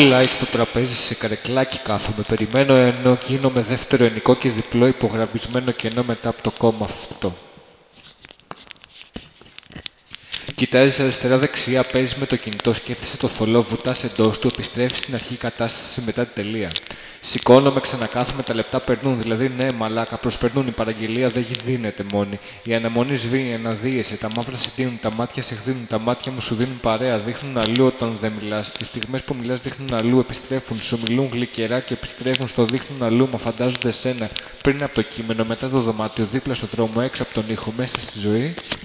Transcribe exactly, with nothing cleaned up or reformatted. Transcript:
Πλάι στο τραπέζι σε καρεκλάκι κάθομαι. Περιμένω ενώ γίνομαι δεύτερο ενικό και διπλό υπογραμμισμένο κενό μετά από το κόμμα αυτό. Κοιτάζεις αριστερά-δεξιά, παίζεις με το κινητό, σκέφτεσαι το θολό, βουτάς εντός του, επιστρέφεις στην αρχή κατάσταση μετά τη τελεία. Σηκώνομαι, ξανακάθομαι, τα λεπτά περνούν. Δηλαδή, ναι, μαλάκα, προσπερνούν. Η παραγγελία δεν δίνεται μόνη. Η αναμονή σβήνει, αναδύεσαι. Τα μαύρα σε δίνουν, τα μάτια σε χδίνουν. Τα μάτια μου σου δίνουν παρέα. Δείχνουν αλλού όταν δεν μιλάς. Τις στιγμές που μιλάς δείχνουν αλλού, επιστρέφουν. Σου μιλούν γλυκερά και επιστρέφουν. Στο δείχνουν αλλού, μα φαντάζονται σένα. Πριν από το κείμενο, μετά το δωμάτιο, δίπλα στο δρόμο, έξω από τον ήχο, μέσα στη ζωή.